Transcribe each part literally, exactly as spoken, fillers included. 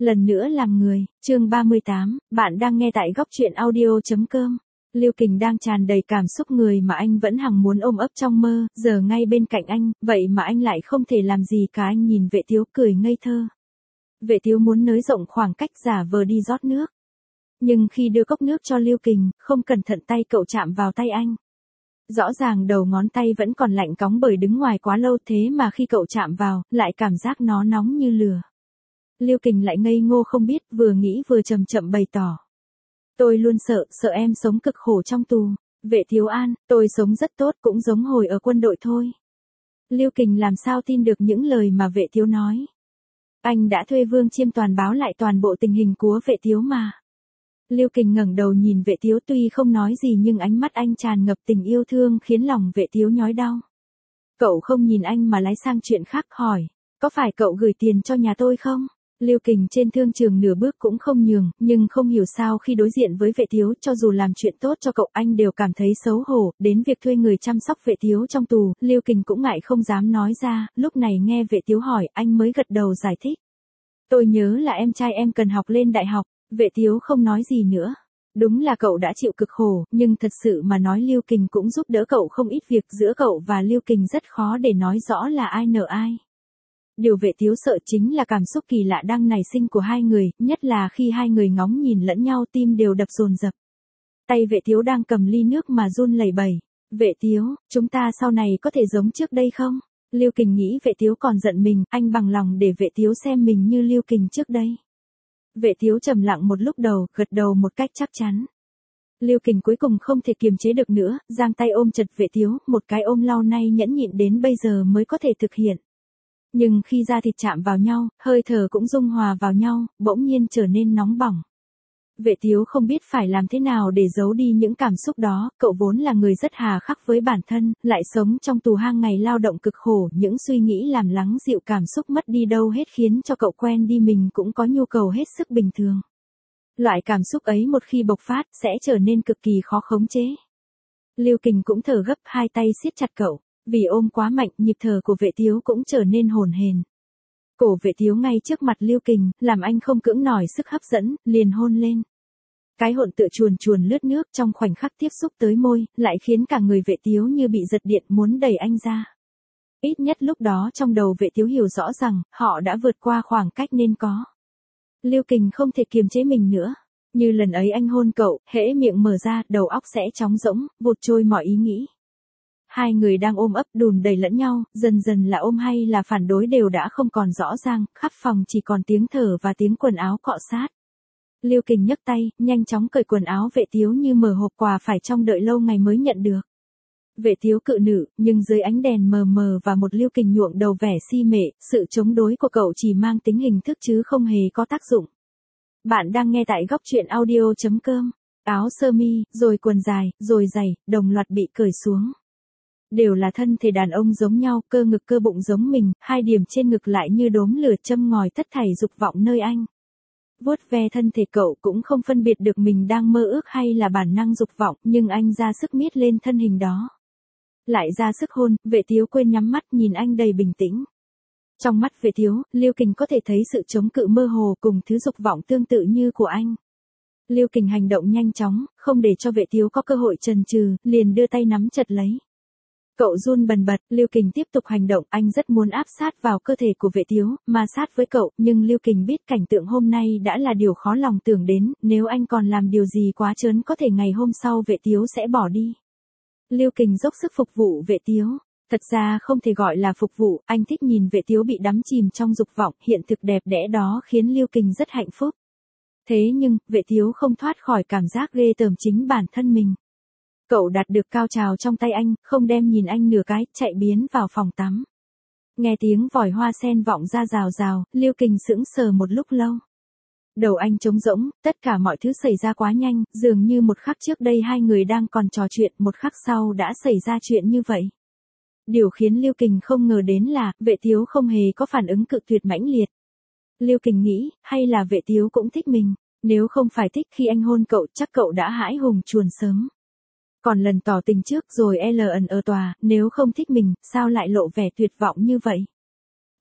Lần nữa làm người, chương ba mươi tám, bạn đang nghe tại góc truyện audio.com. Lưu Kình đang tràn đầy cảm xúc người mà anh vẫn hằng muốn ôm ấp trong mơ, giờ ngay bên cạnh anh, vậy mà anh lại không thể làm gì cả. Anh nhìn Vệ Tiếu cười ngây thơ. Vệ Tiếu muốn nới rộng khoảng cách giả vờ đi rót nước. Nhưng khi đưa cốc nước cho Lưu Kình, không cẩn thận tay cậu chạm vào tay anh. Rõ ràng đầu ngón tay vẫn còn lạnh cóng bởi đứng ngoài quá lâu, thế mà khi cậu chạm vào, lại cảm giác nó nóng như lửa. Lưu Kình lại ngây ngô không biết, vừa nghĩ vừa chậm chậm bày tỏ. Tôi luôn sợ, sợ em sống cực khổ trong tù. Vệ Tiếu an, tôi sống rất tốt, cũng giống hồi ở quân đội thôi. Lưu Kình làm sao tin được những lời mà Vệ Tiếu nói. Anh đã thuê Vương Chiêm Toàn báo lại toàn bộ tình hình của Vệ Tiếu mà. Lưu Kình ngẩng đầu nhìn Vệ Tiếu, tuy không nói gì nhưng ánh mắt anh tràn ngập tình yêu thương khiến lòng Vệ Tiếu nhói đau. Cậu không nhìn anh mà lái sang chuyện khác hỏi, có phải cậu gửi tiền cho nhà tôi không? Lưu Kình trên thương trường nửa bước cũng không nhường, nhưng không hiểu sao khi đối diện với Vệ Tiếu, cho dù làm chuyện tốt cho cậu anh đều cảm thấy xấu hổ. Đến việc thuê người chăm sóc Vệ Tiếu trong tù, Lưu Kình cũng ngại không dám nói ra. Lúc này nghe Vệ Tiếu hỏi, anh mới gật đầu giải thích. Tôi nhớ là em trai em cần học lên đại học. Vệ Tiếu không nói gì nữa. Đúng là cậu đã chịu cực khổ, nhưng thật sự mà nói Lưu Kình cũng giúp đỡ cậu không ít việc. Giữa cậu và Lưu Kình rất khó để nói rõ là ai nợ ai. Điều Vệ Tiếu sợ chính là cảm xúc kỳ lạ đang nảy sinh của hai người, nhất là khi hai người ngóng nhìn lẫn nhau, tim đều đập dồn dập. Tay Vệ Tiếu đang cầm ly nước mà run lẩy bẩy. Vệ Tiếu, chúng ta sau này có thể giống trước đây không? Lưu Kình nghĩ Vệ Tiếu còn giận mình, anh bằng lòng để Vệ Tiếu xem mình như Lưu Kình trước đây. Vệ Tiếu trầm lặng một lúc đầu, gật đầu một cách chắc chắn. Lưu Kình cuối cùng không thể kiềm chế được nữa, giang tay ôm chặt Vệ Tiếu, một cái ôm lâu nay nhẫn nhịn đến bây giờ mới có thể thực hiện. Nhưng khi da thịt chạm vào nhau, hơi thở cũng dung hòa vào nhau, bỗng nhiên trở nên nóng bỏng. Vệ Tiếu không biết phải làm thế nào để giấu đi những cảm xúc đó, cậu vốn là người rất hà khắc với bản thân, lại sống trong tù hang ngày lao động cực khổ, những suy nghĩ làm lắng dịu cảm xúc mất đi đâu hết khiến cho cậu quen đi mình cũng có nhu cầu hết sức bình thường. Loại cảm xúc ấy một khi bộc phát, sẽ trở nên cực kỳ khó khống chế. Lưu Kình cũng thở gấp, hai tay siết chặt cậu. Vì ôm quá mạnh, nhịp thở của Vệ Tiếu cũng trở nên hồn hển. Cổ Vệ Tiếu ngay trước mặt Lưu Kình, làm anh không cưỡng nổi sức hấp dẫn, liền hôn lên. Cái hôn tựa chuồn chuồn lướt nước trong khoảnh khắc tiếp xúc tới môi, lại khiến cả người Vệ Tiếu như bị giật điện muốn đẩy anh ra. Ít nhất lúc đó trong đầu Vệ Tiếu hiểu rõ rằng, họ đã vượt qua khoảng cách nên có. Lưu Kình không thể kiềm chế mình nữa. Như lần ấy anh hôn cậu, hễ miệng mở ra, đầu óc sẽ trống rỗng, vụt trôi mọi ý nghĩ. Hai người đang ôm ấp đùn đẩy lẫn nhau, dần dần là ôm hay là phản đối đều đã không còn rõ ràng, khắp phòng chỉ còn tiếng thở và tiếng quần áo cọ sát. Lưu Kình nhấc tay, nhanh chóng cởi quần áo Vệ Tiếu như mở hộp quà phải trông đợi lâu ngày mới nhận được. Vệ Tiếu cự nữ, nhưng dưới ánh đèn mờ mờ và một Lưu Kình nhuộm đầu vẻ si mệ, sự chống đối của cậu chỉ mang tính hình thức chứ không hề có tác dụng. Bạn đang nghe tại góc truyện audio.com. Áo sơ mi, rồi quần dài, rồi giày, đồng loạt bị cởi xuống. Đều là thân thể đàn ông giống nhau, cơ ngực cơ bụng giống mình, hai điểm trên ngực lại như đốm lửa châm ngòi tất thảy dục vọng nơi anh. Vuốt ve thân thể cậu cũng không phân biệt được mình đang mơ ước hay là bản năng dục vọng, nhưng anh ra sức miết lên thân hình đó. Lại ra sức hôn, Vệ Tiếu quên nhắm mắt nhìn anh đầy bình tĩnh. Trong mắt Vệ Tiếu, Lưu Kình có thể thấy sự chống cự mơ hồ cùng thứ dục vọng tương tự như của anh. Lưu Kình hành động nhanh chóng, không để cho Vệ Tiếu có cơ hội chần chừ, liền đưa tay nắm chặt lấy. Cậu run bần bật, Lưu Kình tiếp tục hành động, anh rất muốn áp sát vào cơ thể của Vệ Tiếu, mà sát với cậu, nhưng Lưu Kình biết cảnh tượng hôm nay đã là điều khó lòng tưởng đến, nếu anh còn làm điều gì quá trớn có thể ngày hôm sau Vệ Tiếu sẽ bỏ đi. Lưu Kình dốc sức phục vụ Vệ Tiếu, thật ra không thể gọi là phục vụ, anh thích nhìn Vệ Tiếu bị đắm chìm trong dục vọng, hiện thực đẹp đẽ đó khiến Lưu Kình rất hạnh phúc. Thế nhưng, Vệ Tiếu không thoát khỏi cảm giác ghê tởm chính bản thân mình. Cậu đạt được cao trào trong tay anh, không đem nhìn anh nửa cái, chạy biến vào phòng tắm. Nghe tiếng vòi hoa sen vọng ra rào rào, Lưu Kình sững sờ một lúc lâu. Đầu anh trống rỗng, tất cả mọi thứ xảy ra quá nhanh, dường như một khắc trước đây hai người đang còn trò chuyện, một khắc sau đã xảy ra chuyện như vậy. Điều khiến Lưu Kình không ngờ đến là, Vệ Tiếu không hề có phản ứng cự tuyệt mãnh liệt. Lưu Kình nghĩ, hay là Vệ Tiếu cũng thích mình, nếu không phải thích khi anh hôn cậu chắc cậu đã hãi hùng chuồn sớm. Còn lần tỏ tình trước rồi ln ở tòa, nếu không thích mình, sao lại lộ vẻ tuyệt vọng như vậy?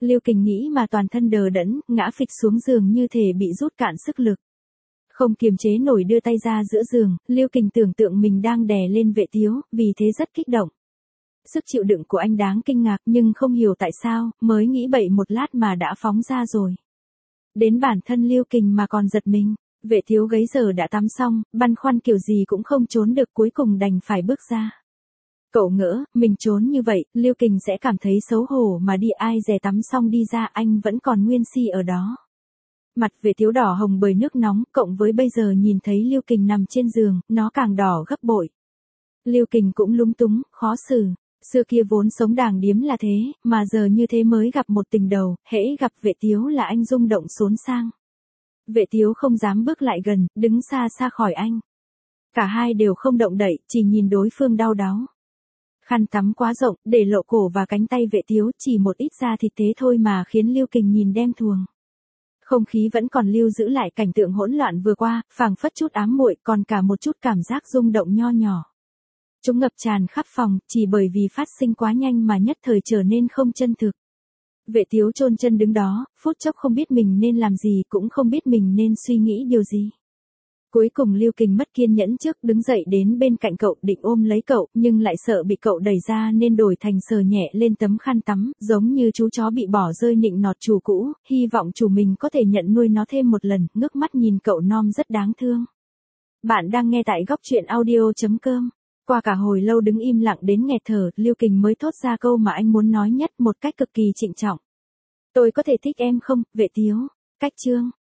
Lưu Kình nghĩ mà toàn thân đờ đẫn, ngã phịch xuống giường như thể bị rút cạn sức lực. Không kiềm chế nổi đưa tay ra giữa giường, Lưu Kình tưởng tượng mình đang đè lên Vệ Tiếu, vì thế rất kích động. Sức chịu đựng của anh đáng kinh ngạc nhưng không hiểu tại sao, mới nghĩ bậy một lát mà đã phóng ra rồi. Đến bản thân Lưu Kình mà còn giật mình, Vệ Tiếu gấy giờ đã tắm xong, băn khoăn kiểu gì cũng không trốn được cuối cùng đành phải bước ra. Cậu ngỡ, mình trốn như vậy, Lưu Kình sẽ cảm thấy xấu hổ mà đi ai dè tắm xong đi ra anh vẫn còn nguyên si ở đó. Mặt Vệ Tiếu đỏ hồng bởi nước nóng, cộng với bây giờ nhìn thấy Lưu Kình nằm trên giường, nó càng đỏ gấp bội. Lưu Kình cũng lúng túng, khó xử. Xưa kia vốn sống đàng điếm là thế, mà giờ như thế mới gặp một tình đầu, hễ gặp Vệ Tiếu là anh rung động xốn sang. Vệ Tiếu không dám bước lại gần, đứng xa xa khỏi anh. Cả hai đều không động đậy, chỉ nhìn đối phương đau đáu. Khăn tắm quá rộng, để lộ cổ và cánh tay Vệ Tiếu, chỉ một ít da thịt thế thôi mà khiến Lưu Kình nhìn đen thuồng. Không khí vẫn còn lưu giữ lại cảnh tượng hỗn loạn vừa qua, phảng phất chút ám muội, còn cả một chút cảm giác rung động nho nhỏ. Chúng ngập tràn khắp phòng, chỉ bởi vì phát sinh quá nhanh mà nhất thời trở nên không chân thực. Vệ Tiếu chôn chân đứng đó, phút chốc không biết mình nên làm gì, cũng không biết mình nên suy nghĩ điều gì. Cuối cùng Lưu Kình mất kiên nhẫn trước, đứng dậy đến bên cạnh cậu định ôm lấy cậu, nhưng lại sợ bị cậu đẩy ra nên đổi thành sờ nhẹ lên tấm khăn tắm, giống như chú chó bị bỏ rơi nịnh nọt chủ cũ, hy vọng chủ mình có thể nhận nuôi nó thêm một lần, ngước mắt nhìn cậu non rất đáng thương. Bạn đang nghe tại góc truyện audio chấm com. Qua cả hồi lâu đứng im lặng đến nghẹt thở, Lưu Kình mới thốt ra câu mà anh muốn nói nhất một cách cực kỳ trịnh trọng. Tôi có thể thích em không, Vệ Tiếu? Cách chương.